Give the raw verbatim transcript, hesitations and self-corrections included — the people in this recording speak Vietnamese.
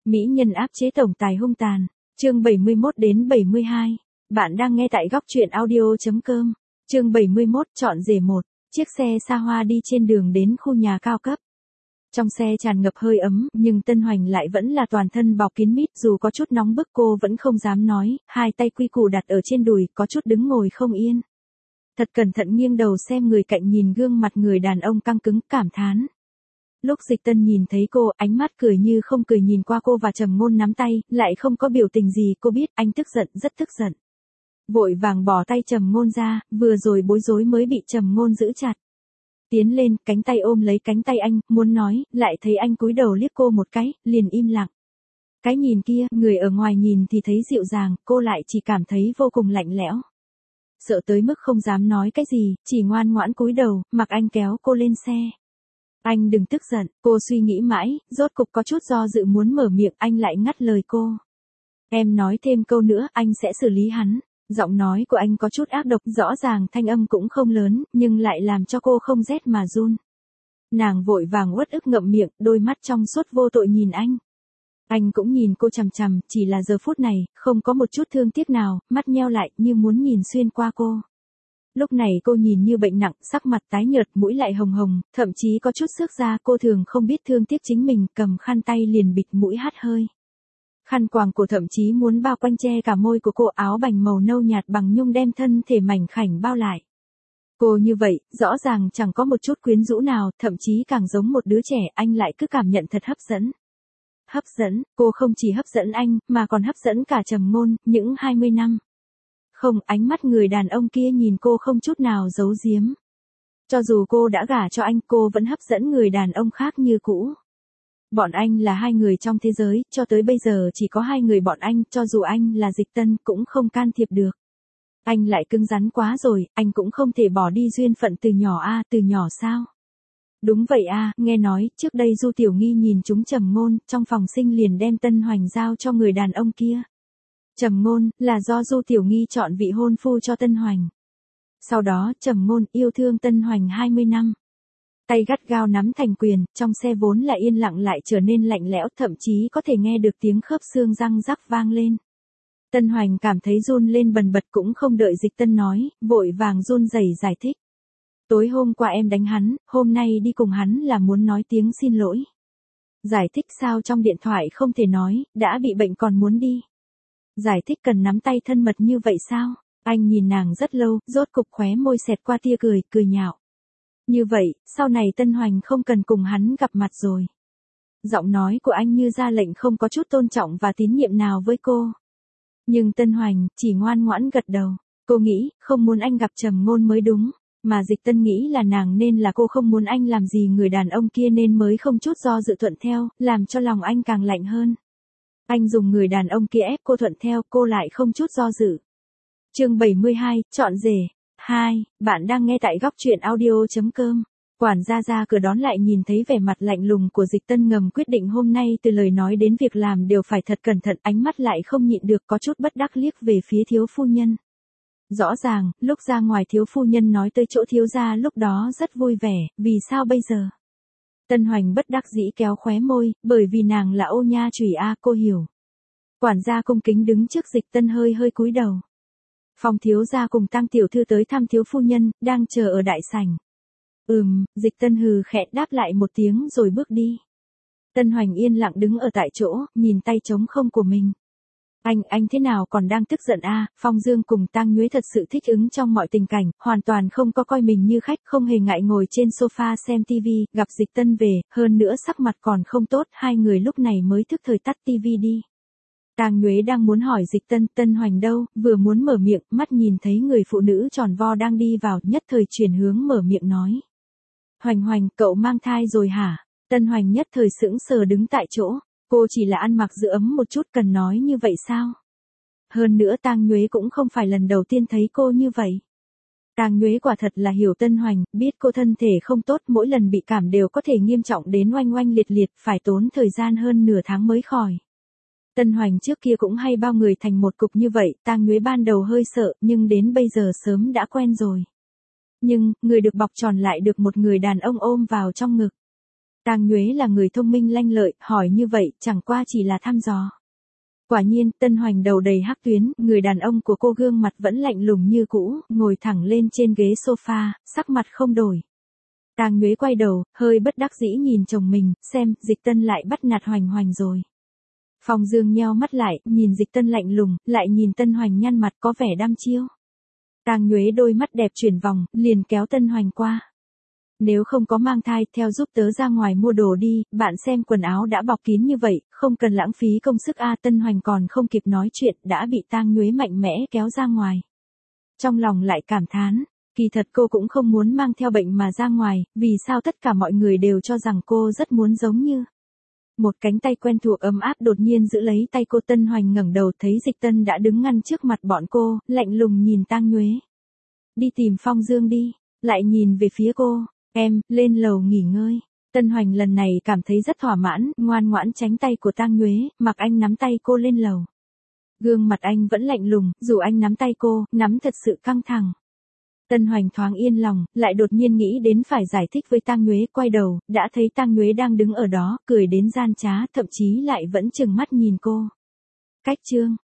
Mỹ nhân áp chế tổng tài hung tàn, chương bảy mươi mốt đến bảy mươi hai. Bạn đang nghe tại góc truyện audio chấm com. Chương bảy mươi mốt, chọn rể một. Chiếc xe xa hoa đi trên đường đến khu nhà cao cấp. Trong xe tràn ngập hơi ấm, nhưng Tân Hoành lại vẫn là toàn thân bọc kín mít, dù có chút nóng bức cô vẫn không dám nói, hai tay quy củ đặt ở trên đùi, có chút đứng ngồi không yên. Thật cẩn thận nghiêng đầu xem người cạnh, nhìn gương mặt người đàn ông căng cứng, cảm thán. Lúc Dịch Tân nhìn thấy cô, ánh mắt cười như không cười nhìn qua cô và Trầm Ngôn nắm tay, lại không có biểu tình gì, cô biết anh tức giận, rất tức giận. Vội vàng bỏ tay Trầm Ngôn ra, vừa rồi bối rối mới bị Trầm Ngôn giữ chặt. Tiến lên, cánh tay ôm lấy cánh tay anh, muốn nói, lại thấy anh cúi đầu liếc cô một cái, liền im lặng. Cái nhìn kia, người ở ngoài nhìn thì thấy dịu dàng, cô lại chỉ cảm thấy vô cùng lạnh lẽo. Sợ tới mức không dám nói cái gì, chỉ ngoan ngoãn cúi đầu, mặc anh kéo cô lên xe. Anh đừng tức giận, cô suy nghĩ mãi, rốt cục có chút do dự muốn mở miệng, anh lại ngắt lời cô. Em nói thêm câu nữa, anh sẽ xử lý hắn. Giọng nói của anh có chút ác độc, rõ ràng thanh âm cũng không lớn, nhưng lại làm cho cô không rét mà run. Nàng vội vàng uất ức ngậm miệng, đôi mắt trong suốt vô tội nhìn anh. Anh cũng nhìn cô chằm chằm, chỉ là giờ phút này, không có một chút thương tiếc nào, mắt nheo lại như muốn nhìn xuyên qua cô. Lúc này cô nhìn như bệnh nặng, sắc mặt tái nhợt, mũi lại hồng hồng, thậm chí có chút xước da, cô thường không biết thương tiếc chính mình, cầm khăn tay liền bịt mũi hắt hơi. Khăn quàng cổ thậm chí muốn bao quanh che cả môi của cô, áo bành màu nâu nhạt bằng nhung đem thân thể mảnh khảnh bao lại. Cô như vậy, rõ ràng chẳng có một chút quyến rũ nào, thậm chí càng giống một đứa trẻ, anh lại cứ cảm nhận thật hấp dẫn. Hấp dẫn, cô không chỉ hấp dẫn anh, mà còn hấp dẫn cả Trầm Ngôn, những hai mươi năm. Không, ánh mắt người đàn ông kia nhìn cô không chút nào giấu giếm. Cho dù cô đã gả cho anh, cô vẫn hấp dẫn người đàn ông khác như cũ. Bọn anh là hai người trong thế giới, cho tới bây giờ chỉ có hai người bọn anh, cho dù anh là Dịch Tân cũng không can thiệp được. Anh lại cứng rắn quá rồi, anh cũng không thể bỏ đi duyên phận từ nhỏ a, à, từ nhỏ sao? Đúng vậy a, à, nghe nói, trước đây Du Tiểu Nghi nhìn chúng Trầm Ngôn, trong phòng sinh liền đem Tân Hoành giao cho người đàn ông kia. Trầm Ngôn, là do Du Tiểu Nghi chọn vị hôn phu cho Tân Hoành. Sau đó, Trầm Ngôn yêu thương Tân Hoành hai mươi năm. Tay gắt gao nắm thành quyền, trong xe vốn là yên lặng lại trở nên lạnh lẽo, thậm chí có thể nghe được tiếng khớp xương răng rắc vang lên. Tân Hoành cảm thấy run lên bần bật, cũng không đợi Dịch Tân nói, vội vàng run rẩy giải thích. Tối hôm qua em đánh hắn, hôm nay đi cùng hắn là muốn nói tiếng xin lỗi. Giải thích sao trong điện thoại không thể nói, đã bị bệnh còn muốn đi. Giải thích cần nắm tay thân mật như vậy sao? Anh nhìn nàng rất lâu, rốt cục khóe môi xẹt qua tia cười, cười nhạo. Như vậy, sau này Tân Hoành không cần cùng hắn gặp mặt rồi. Giọng nói của anh như ra lệnh, không có chút tôn trọng và tín nhiệm nào với cô. Nhưng Tân Hoành chỉ ngoan ngoãn gật đầu. Cô nghĩ, không muốn anh gặp Trầm Ngôn mới đúng. Mà Dịch Tân nghĩ là nàng nên là cô không muốn anh làm gì người đàn ông kia nên mới không chút do dự thuận theo, làm cho lòng anh càng lạnh hơn. Anh dùng người đàn ông kia ép cô thuận theo, cô lại không chút do dự. Chương bảy mươi hai, chọn rể. hai. Bạn đang nghe tại góc truyện audio chấm com. Quản gia ra cửa đón lại nhìn thấy vẻ mặt lạnh lùng của Dịch Tân, ngầm quyết định hôm nay từ lời nói đến việc làm đều phải thật cẩn thận, ánh mắt lại không nhịn được có chút bất đắc liếc về phía thiếu phu nhân. Rõ ràng, lúc ra ngoài thiếu phu nhân nói tới chỗ thiếu gia lúc đó rất vui vẻ, vì sao bây giờ? Tân Hoành bất đắc dĩ kéo khóe môi, bởi vì nàng là ô nha chùy a, cô hiểu. Quản gia cung kính đứng trước Dịch Tân hơi hơi cúi đầu. Phong thiếu gia cùng Tăng tiểu thư tới thăm thiếu phu nhân, đang chờ ở đại sảnh. Ừm, Dịch Tân hừ khẽ đáp lại một tiếng rồi bước đi. Tân Hoành yên lặng đứng ở tại chỗ, nhìn tay trống không của mình. Anh, anh thế nào còn đang tức giận a? À? Phong Dương cùng Tang Nhuế thật sự thích ứng trong mọi tình cảnh, hoàn toàn không có coi mình như khách, không hề ngại ngồi trên sofa xem tivi, gặp Dịch Tân về, hơn nữa sắc mặt còn không tốt, hai người lúc này mới thức thời tắt tivi đi. Tang Nhuế đang muốn hỏi Dịch Tân, Tân Hoành đâu, vừa muốn mở miệng, mắt nhìn thấy người phụ nữ tròn vo đang đi vào, nhất thời chuyển hướng mở miệng nói. Hoành Hoành, cậu mang thai rồi hả? Tân Hoành nhất thời sững sờ đứng tại chỗ. Cô chỉ là ăn mặc giữ ấm một chút, cần nói như vậy sao? Hơn nữa Tang Nhuế cũng không phải lần đầu tiên thấy cô như vậy. Tang Nhuế quả thật là hiểu Tân Hoành, biết cô thân thể không tốt, mỗi lần bị cảm đều có thể nghiêm trọng đến oanh oanh liệt liệt, phải tốn thời gian hơn nửa tháng mới khỏi. Tân Hoành trước kia cũng hay bao người thành một cục như vậy, Tang Nhuế ban đầu hơi sợ, nhưng đến bây giờ sớm đã quen rồi. Nhưng, người được bọc tròn lại được một người đàn ông ôm vào trong ngực. Tang Nhuế là người thông minh lanh lợi, hỏi như vậy chẳng qua chỉ là thăm dò. Quả nhiên, Tân Hoành đầu đầy hắc tuyến, người đàn ông của cô gương mặt vẫn lạnh lùng như cũ, ngồi thẳng lên trên ghế sofa, sắc mặt không đổi. Tang Nhuế quay đầu, hơi bất đắc dĩ nhìn chồng mình, xem, Dịch Tân lại bắt nạt Hoành Hoành rồi. Phong Dương nheo mắt lại, nhìn Dịch Tân lạnh lùng, lại nhìn Tân Hoành nhăn mặt có vẻ đăm chiêu. Tang Nhuế đôi mắt đẹp chuyển vòng, liền kéo Tân Hoành qua. Nếu không có mang thai, theo giúp tớ ra ngoài mua đồ đi, bạn xem quần áo đã bọc kín như vậy, không cần lãng phí công sức a. Tân Hoành còn không kịp nói chuyện, đã bị Tang Nhuế mạnh mẽ kéo ra ngoài. Trong lòng lại cảm thán, kỳ thật cô cũng không muốn mang theo bệnh mà ra ngoài, vì sao tất cả mọi người đều cho rằng cô rất muốn giống như. Một cánh tay quen thuộc ấm áp đột nhiên giữ lấy tay cô. Tân Hoành ngẩng đầu thấy Dịch Tân đã đứng ngăn trước mặt bọn cô, lạnh lùng nhìn Tang Nhuế. Đi tìm Phong Dương đi, lại nhìn về phía cô, em, lên lầu nghỉ ngơi. Tân Hoành lần này cảm thấy rất thỏa mãn, ngoan ngoãn tránh tay của Tang Nhuế, mặc anh nắm tay cô lên lầu. Gương mặt anh vẫn lạnh lùng, dù anh nắm tay cô, nắm thật sự căng thẳng. Tân Hoành thoáng yên lòng, lại đột nhiên nghĩ đến phải giải thích với Tang Nhuế, quay đầu, đã thấy Tang Nhuế đang đứng ở đó, cười đến gian trá, thậm chí lại vẫn trừng mắt nhìn cô. Cách chương